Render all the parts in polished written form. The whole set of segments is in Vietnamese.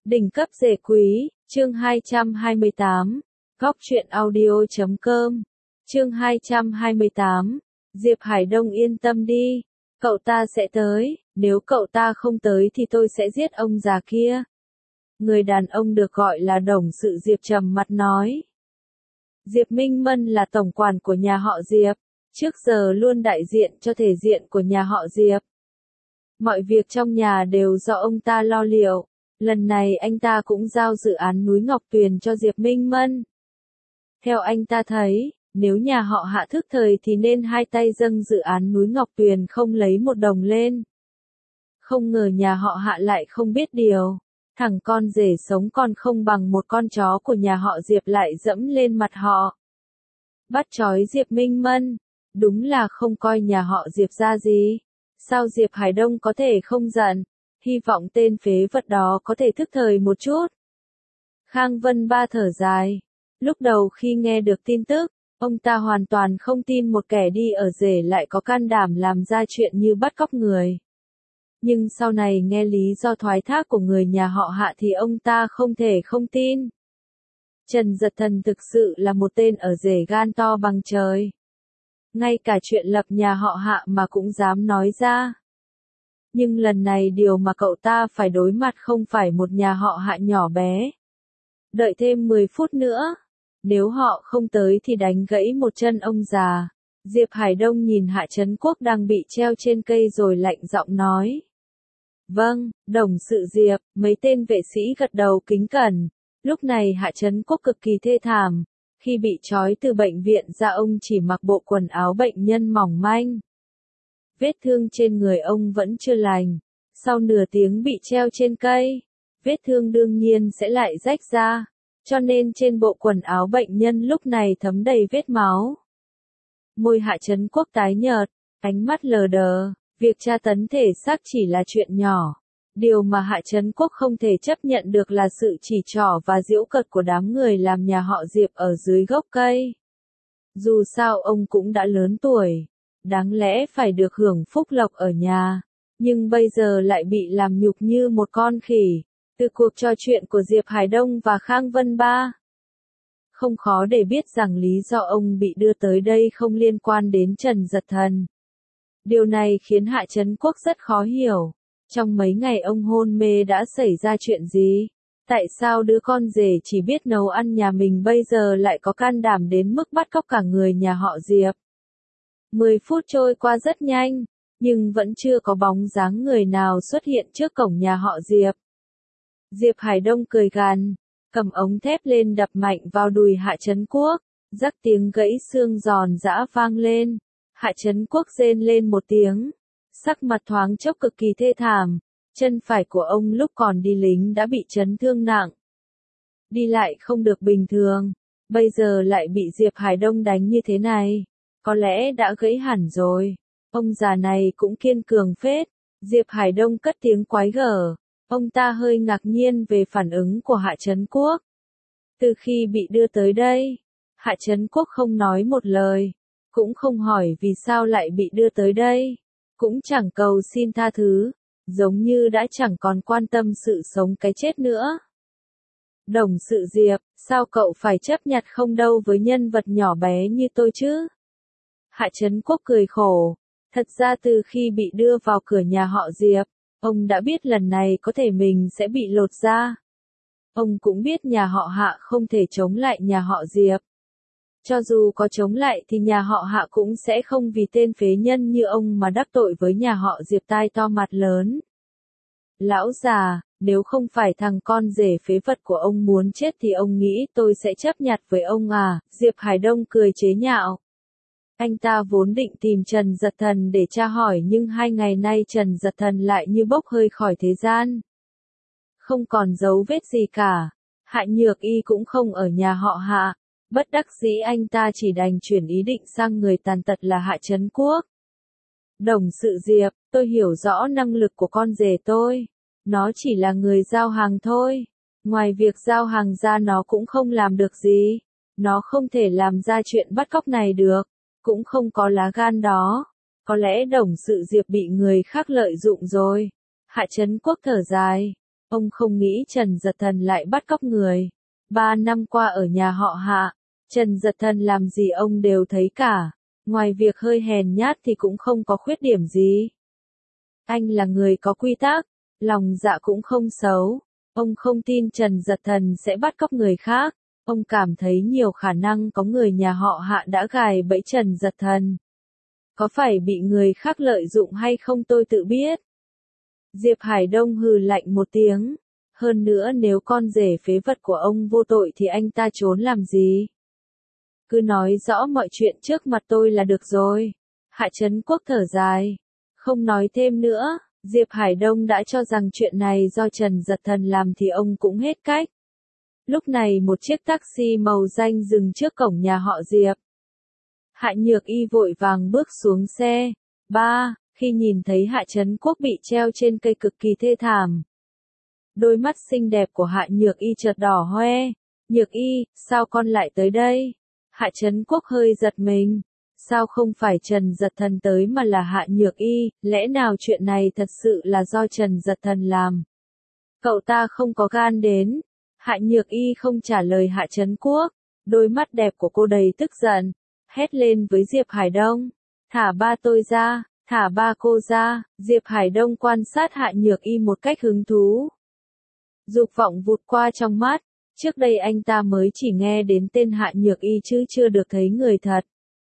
Đỉnh cấp rể quý, chương 228, Góc truyện audio.com, chương 228, Diệp Hải Đông yên tâm đi, cậu ta sẽ tới, nếu cậu ta không tới thì tôi sẽ giết ông già kia. Người đàn ông được gọi là đồng sự Diệp trầm mặt nói. Diệp Minh Mân là tổng quản của nhà họ Diệp, trước giờ luôn đại diện cho thể diện của nhà họ Diệp. Mọi việc trong nhà đều do ông ta lo liệu. Lần này anh ta cũng giao dự án núi Ngọc Tuyền cho Diệp Minh Mân. Theo anh ta thấy, nếu nhà họ Hạ thức thời thì nên hai tay dâng dự án núi Ngọc Tuyền không lấy một đồng lên. Không ngờ nhà họ Hạ lại không biết điều. Thằng con rể sống còn không bằng một con chó của nhà họ Diệp lại dẫm lên mặt họ. Bắt trói Diệp Minh Mân, đúng là không coi nhà họ Diệp ra gì. Sao Diệp Hải Đông có thể không giận? Hy vọng tên phế vật đó có thể thức thời một chút. Khang Vân Ba thở dài. Lúc đầu khi nghe được tin tức, ông ta hoàn toàn không tin một kẻ đi ở rể lại có can đảm làm ra chuyện như bắt cóc người. Nhưng sau này nghe lý do thoái thác của người nhà họ Hạ thì ông ta không thể không tin. Trần Dật Thần thực sự là một tên ở rể gan to bằng trời. Ngay cả chuyện lập nhà họ Hạ mà cũng dám nói ra. Nhưng lần này điều mà cậu ta phải đối mặt không phải một nhà họ Hạ nhỏ bé. Đợi thêm 10 phút nữa. Nếu họ không tới thì đánh gãy một chân ông già. Diệp Hải Đông nhìn Hạ Trấn Quốc đang bị treo trên cây rồi lạnh giọng nói. Vâng, đồng sự Diệp, mấy tên vệ sĩ gật đầu kính cẩn. Lúc này Hạ Trấn Quốc cực kỳ thê thảm. Khi bị trói từ bệnh viện ra ông chỉ mặc bộ quần áo bệnh nhân mỏng manh. Vết thương trên người ông vẫn chưa lành. Sau nửa tiếng bị treo trên cây, vết thương đương nhiên sẽ lại rách ra. Cho nên trên bộ quần áo bệnh nhân lúc này thấm đầy vết máu. Môi Hạ Trấn Quốc tái nhợt, ánh mắt lờ đờ. Việc tra tấn thể xác chỉ là chuyện nhỏ. Điều mà Hạ Trấn Quốc không thể chấp nhận được là sự chỉ trỏ và giễu cợt của đám người làm nhà họ Diệp ở dưới gốc cây. Dù sao ông cũng đã lớn tuổi, đáng lẽ phải được hưởng phúc lộc ở nhà, nhưng bây giờ lại bị làm nhục như một con khỉ. Từ cuộc trò chuyện của Diệp Hải Đông và Khang Vân Ba, không khó để biết rằng lý do ông bị đưa tới đây không liên quan đến Trần Dật Thần. Điều này khiến Hạ Trấn Quốc rất khó hiểu. Trong mấy ngày ông hôn mê đã xảy ra chuyện gì? Tại sao đứa con rể chỉ biết nấu ăn nhà mình bây giờ lại có can đảm đến mức bắt cóc cả người nhà họ Diệp? 10 phút trôi qua rất nhanh, nhưng vẫn chưa có bóng dáng người nào xuất hiện trước cổng nhà họ Diệp. Diệp Hải Đông cười gằn, cầm ống thép lên đập mạnh vào đùi Hạ Trấn Quốc, rắc tiếng gãy xương giòn giã vang lên. Hạ Trấn Quốc rên lên một tiếng, sắc mặt thoáng chốc cực kỳ thê thảm, chân phải của ông lúc còn đi lính đã bị chấn thương nặng. Đi lại không được bình thường, bây giờ lại bị Diệp Hải Đông đánh như thế này, có lẽ đã gãy hẳn rồi. Ông già này cũng kiên cường phết. Diệp Hải Đông cất tiếng quái gở, ông ta hơi ngạc nhiên về phản ứng của Hạ Trấn Quốc. Từ khi bị đưa tới đây, Hạ Trấn Quốc không nói một lời. Cũng không hỏi vì sao lại bị đưa tới đây, cũng chẳng cầu xin tha thứ, giống như đã chẳng còn quan tâm sự sống cái chết nữa. Đồng sự Diệp, sao cậu phải chấp nhặt không đâu với nhân vật nhỏ bé như tôi chứ? Hạ Trấn Quốc cười khổ, thật ra từ khi bị đưa vào cửa nhà họ Diệp, ông đã biết lần này có thể mình sẽ bị lột da. Ông cũng biết nhà họ Hạ không thể chống lại nhà họ Diệp. Cho dù có chống lại thì nhà họ Hạ cũng sẽ không vì tên phế nhân như ông mà đắc tội với nhà họ Diệp tai to mặt lớn. Lão già, nếu không phải thằng con rể phế vật của ông muốn chết thì ông nghĩ tôi sẽ chấp nhặt với ông à? Diệp Hải Đông cười chế nhạo. Anh ta vốn định tìm Trần Dật Thần để tra hỏi nhưng 2 ngày nay Trần Dật Thần lại như bốc hơi khỏi thế gian. Không còn dấu vết gì cả. Hạ Nhược Y cũng không ở nhà họ Hạ. Bất đắc dĩ anh ta chỉ đành chuyển ý định sang người tàn tật là Hạ Trấn Quốc. Đồng sự Diệp, tôi hiểu rõ năng lực của con rể tôi. Nó chỉ là người giao hàng thôi. Ngoài việc giao hàng ra nó cũng không làm được gì. Nó không thể làm ra chuyện bắt cóc này được. Cũng không có lá gan đó. Có lẽ đồng sự Diệp bị người khác lợi dụng rồi. Hạ Trấn Quốc thở dài. Ông không nghĩ Trần Giật Thần lại bắt cóc người. 3 năm qua ở nhà họ Hạ, Trần Giật Thần làm gì ông đều thấy cả. Ngoài việc hơi hèn nhát thì cũng không có khuyết điểm gì. Anh là người có quy tắc, lòng dạ cũng không xấu. Ông không tin Trần Giật Thần sẽ bắt cóc người khác. Ông cảm thấy nhiều khả năng có người nhà họ Hạ đã gài bẫy Trần Giật Thần. Có phải bị người khác lợi dụng hay không tôi tự biết. Diệp Hải Đông hừ lạnh một tiếng. Hơn nữa nếu con rể phế vật của ông vô tội thì anh ta trốn làm gì? Cứ nói rõ mọi chuyện trước mặt tôi là được rồi. Hạ Trấn Quốc thở dài. Không nói thêm nữa, Diệp Hải Đông đã cho rằng chuyện này do Trần Giật Thần làm thì ông cũng hết cách. Lúc này một chiếc taxi màu xanh dừng trước cổng nhà họ Diệp. Hạ Nhược Y vội vàng bước xuống xe. Khi nhìn thấy Hạ Trấn Quốc bị treo trên cây cực kỳ thê thảm. Đôi mắt xinh đẹp của Hạ Nhược Y chợt đỏ hoe. Nhược Y, sao con lại tới đây? Hạ Trấn Quốc hơi giật mình. Sao không phải Trần Giật Thần tới mà là Hạ Nhược Y, lẽ nào chuyện này thật sự là do Trần Giật Thần làm? Cậu ta không có gan đến. Hạ Nhược Y không trả lời Hạ Trấn Quốc. Đôi mắt đẹp của cô đầy tức giận. Hét lên với Diệp Hải Đông. Thả ba tôi ra, thả ba cô ra. Diệp Hải Đông quan sát Hạ Nhược Y một cách hứng thú. Dục vọng vụt qua trong mắt. Trước đây anh ta mới chỉ nghe đến tên Hạ Nhược Y chứ chưa được thấy người thật.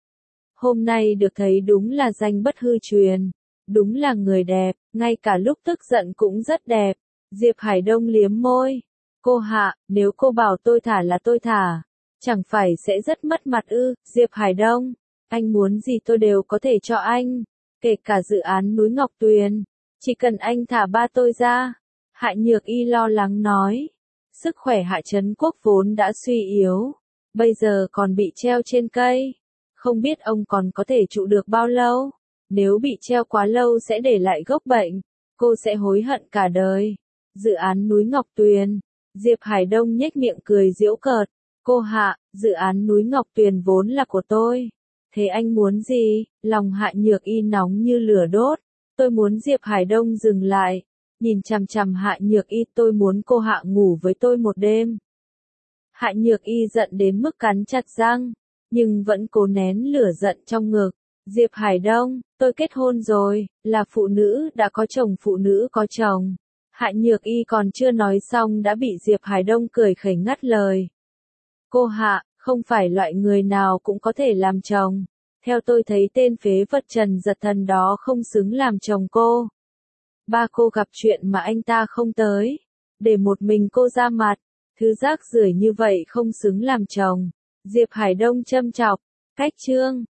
Hôm nay được thấy đúng là danh bất hư truyền. Đúng là người đẹp, ngay cả lúc tức giận cũng rất đẹp. Diệp Hải Đông liếm môi. Cô Hạ, nếu cô bảo tôi thả là tôi thả. Chẳng phải sẽ rất mất mặt ư? Diệp Hải Đông, anh muốn gì tôi đều có thể cho anh. Kể cả dự án núi Ngọc Tuyền. Chỉ cần anh thả ba tôi ra. Hạ Nhược Y lo lắng nói. Sức khỏe Hạ Trấn Quốc vốn đã suy yếu. Bây giờ còn bị treo trên cây. Không biết ông còn có thể trụ được bao lâu. Nếu bị treo quá lâu sẽ để lại gốc bệnh. Cô sẽ hối hận cả đời. Dự án núi Ngọc Tuyền. Diệp Hải Đông nhếch miệng cười giễu cợt. Cô Hạ, dự án núi Ngọc Tuyền vốn là của tôi. Thế anh muốn gì? Lòng Hạ Nhược Y nóng như lửa đốt. Tôi muốn Diệp Hải Đông dừng lại. Nhìn chằm chằm Hạ Nhược Y, tôi muốn cô Hạ ngủ với tôi một đêm. Hạ Nhược Y giận đến mức cắn chặt răng, nhưng vẫn cố nén lửa giận trong ngực. Diệp Hải Đông, tôi kết hôn rồi, là phụ nữ đã có chồng phụ nữ có chồng. Hạ Nhược Y còn chưa nói xong đã bị Diệp Hải Đông cười khẩy ngắt lời. Cô Hạ, không phải loại người nào cũng có thể làm chồng. Theo tôi thấy tên phế vật Trần Giật Thần đó không xứng làm chồng cô. Ba cô gặp chuyện mà anh ta không tới. Để một mình cô ra mặt. Thứ rác rưởi như vậy không xứng làm chồng. Diệp Hải Đông châm chọc. Cách chương.